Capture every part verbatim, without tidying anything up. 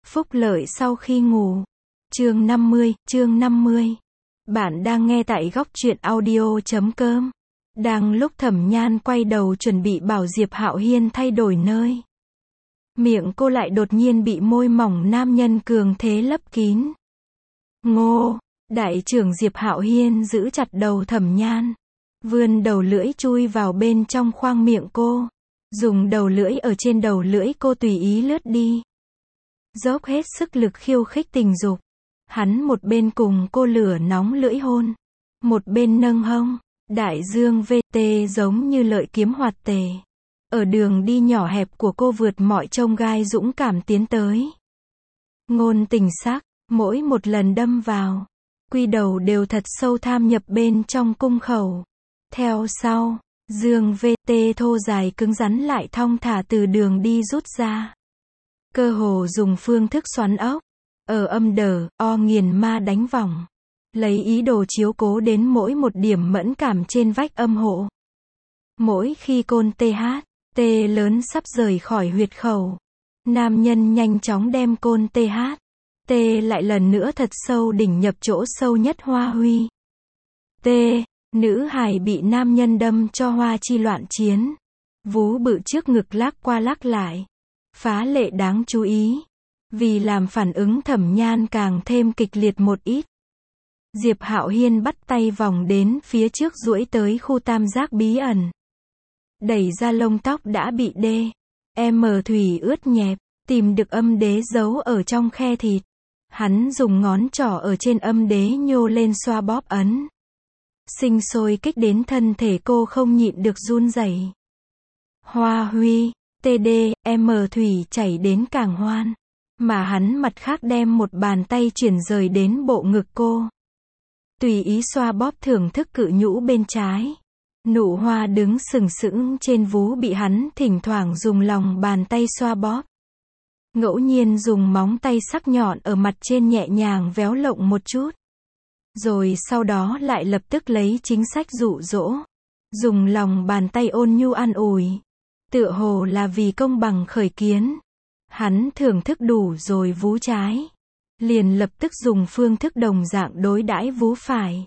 Phúc lợi sau khi ngủ. Chương năm mươi, chương năm mươi. Bạn đang nghe tại góc truyện audio chấm com. Đang lúc Thẩm Nhan quay đầu chuẩn bị bảo Diệp Hạo Hiên thay đổi nơi. Miệng cô lại đột nhiên bị môi mỏng nam nhân cường thế lấp kín. Ngô, đại trưởng Diệp Hạo Hiên giữ chặt đầu Thẩm Nhan. Vươn đầu lưỡi chui vào bên trong khoang miệng cô. Dùng đầu lưỡi ở trên đầu lưỡi cô tùy ý lướt đi. Dốc hết sức lực khiêu khích tình dục. Hắn một bên cùng cô lửa nóng lưỡi hôn. Một bên nâng hông. Đại dương vê tê giống như lợi kiếm hoạt tề. Ở đường đi nhỏ hẹp của cô vượt mọi chông gai dũng cảm tiến tới. Ngôn tình sắc, mỗi một lần đâm vào. Quy đầu đều thật sâu tham nhập bên trong cung khẩu. Theo sau, dương vê tê thô dài cứng rắn lại thong thả từ đường đi rút ra. Cơ hồ dùng phương thức xoắn ốc. Ở âm đờ, o nghiền ma đánh vòng. Lấy ý đồ chiếu cố đến mỗi một điểm mẫn cảm trên vách âm hộ. Mỗi khi côn tê hát, tê lớn sắp rời khỏi huyệt khẩu. Nam nhân nhanh chóng đem côn tê hát. Tê lại lần nữa thật sâu đỉnh nhập chỗ sâu nhất hoa huy. Tê, nữ hài bị nam nhân đâm cho hoa chi loạn chiến. Vú bự trước ngực lắc qua lắc lại. Phá lệ đáng chú ý. Vì làm phản ứng Thẩm Nhan càng thêm kịch liệt một ít. Diệp Hạo Hiên bắt tay vòng đến phía trước duỗi tới khu tam giác bí ẩn. Đẩy ra lông tóc đã bị đê. M thủy ướt nhẹp. Tìm được âm đế giấu ở trong khe thịt. Hắn dùng ngón trỏ ở trên âm đế nhô lên xoa bóp ấn. Sinh sôi kích đến thân thể cô không nhịn được run rẩy. Hoa huy, tê đê, M thủy chảy đến càng hoan. Mà hắn mặt khác đem một bàn tay chuyển rời đến bộ ngực cô. Tùy ý xoa bóp thưởng thức cự nhũ bên trái. Nụ hoa đứng sừng sững trên vú bị hắn thỉnh thoảng dùng lòng bàn tay xoa bóp. Ngẫu nhiên dùng móng tay sắc nhọn ở mặt trên nhẹ nhàng véo lộng một chút. Rồi sau đó lại lập tức lấy chính sách dụ dỗ. Dùng lòng bàn tay ôn nhu an ủi. Tựa hồ là vì công bằng khởi kiến. Hắn thưởng thức đủ rồi vú trái. Liền lập tức dùng phương thức đồng dạng đối đãi vú phải.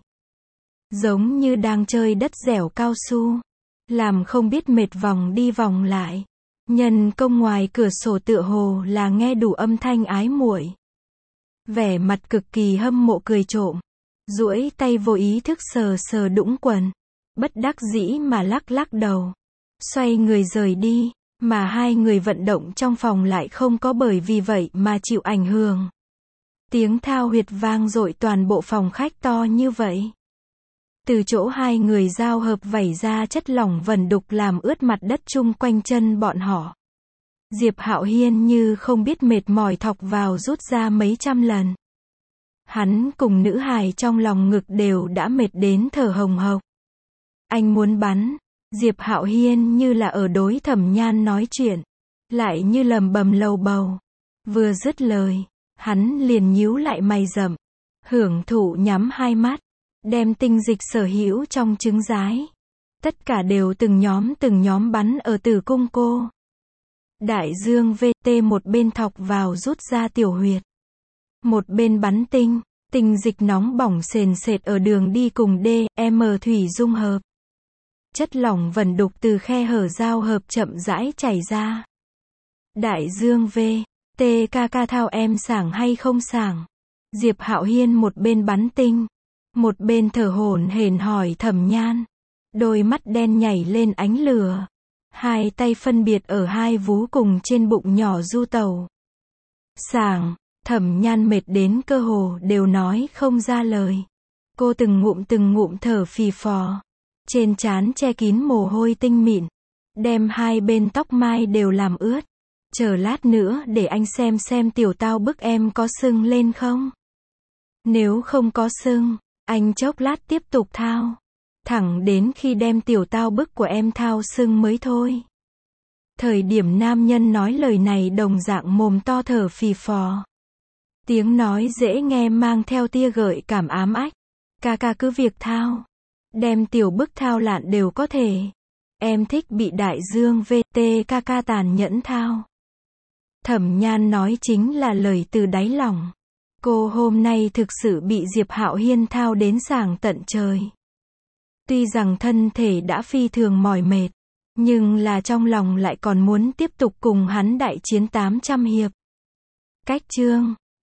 Giống như đang chơi đất dẻo cao su. Làm không biết mệt vòng đi vòng lại. Nhân công ngoài cửa sổ tựa hồ là nghe đủ âm thanh ái muội. Vẻ mặt cực kỳ hâm mộ cười trộm. Duỗi tay vô ý thức sờ sờ đũng quần. Bất đắc dĩ mà lắc lắc đầu. Xoay người rời đi. Mà hai người vận động trong phòng lại không có bởi vì vậy mà chịu ảnh hưởng. Tiếng thao huyệt vang dội toàn bộ phòng khách to như vậy. Từ chỗ hai người giao hợp vẩy ra chất lỏng vẩn đục làm ướt mặt đất chung quanh chân bọn họ. Diệp Hạo Hiên như không biết mệt mỏi thọc vào rút ra mấy trăm lần. Hắn cùng nữ hài trong lòng ngực đều đã mệt đến thở hồng hộc. Anh muốn bắn. Diệp Hạo Hiên như là ở đối Thẩm Nhan nói chuyện. Lại như lầm bầm lầu bầu. Vừa dứt lời. Hắn liền nhíu lại mày rậm. Hưởng thụ nhắm hai mắt. Đem tinh dịch sở hữu trong trứng rái. Tất cả đều từng nhóm từng nhóm bắn ở tử cung cô. Đại dương vê tê một bên thọc vào rút ra tiểu huyệt. Một bên bắn tinh. Tinh dịch nóng bỏng sền sệt ở đường đi cùng đê, M thủy dung hợp. Chất lỏng vẩn đục từ khe hở giao hợp chậm rãi chảy ra. Đại dương vê tê ca ca thao em sảng hay không sảng? Diệp Hạo Hiên một bên bắn tinh. Một bên thở hổn hển hỏi Thẩm Nhan. Đôi mắt đen nhảy lên ánh lửa. Hai tay phân biệt ở hai vú cùng trên bụng nhỏ du tàu. Sảng, Thẩm Nhan mệt đến cơ hồ đều nói không ra lời. Cô từng ngụm từng ngụm thở phì phò. Trên trán che kín mồ hôi tinh mịn. Đem hai bên tóc mai đều làm ướt. Chờ lát nữa để anh xem xem tiểu tao bức em có sưng lên không. Nếu không có sưng, anh chốc lát tiếp tục thao. Thẳng đến khi đem tiểu tao bức của em thao sưng mới thôi. Thời điểm nam nhân nói lời này đồng dạng mồm to thở phì phò. Tiếng nói dễ nghe mang theo tia gợi cảm ám ách. Ca ca cứ việc thao. Đem tiểu bức thao lạn đều có thể. Em thích bị đại dương vê tê ca ca tàn nhẫn thao. Thẩm Nhan nói chính là lời từ đáy lòng. Cô hôm nay thực sự bị Diệp Hạo Hiên thao đến sảng tận trời. Tuy rằng thân thể đã phi thường mỏi mệt, nhưng là trong lòng lại còn muốn tiếp tục cùng hắn đại chiến tám trăm hiệp. Cách chương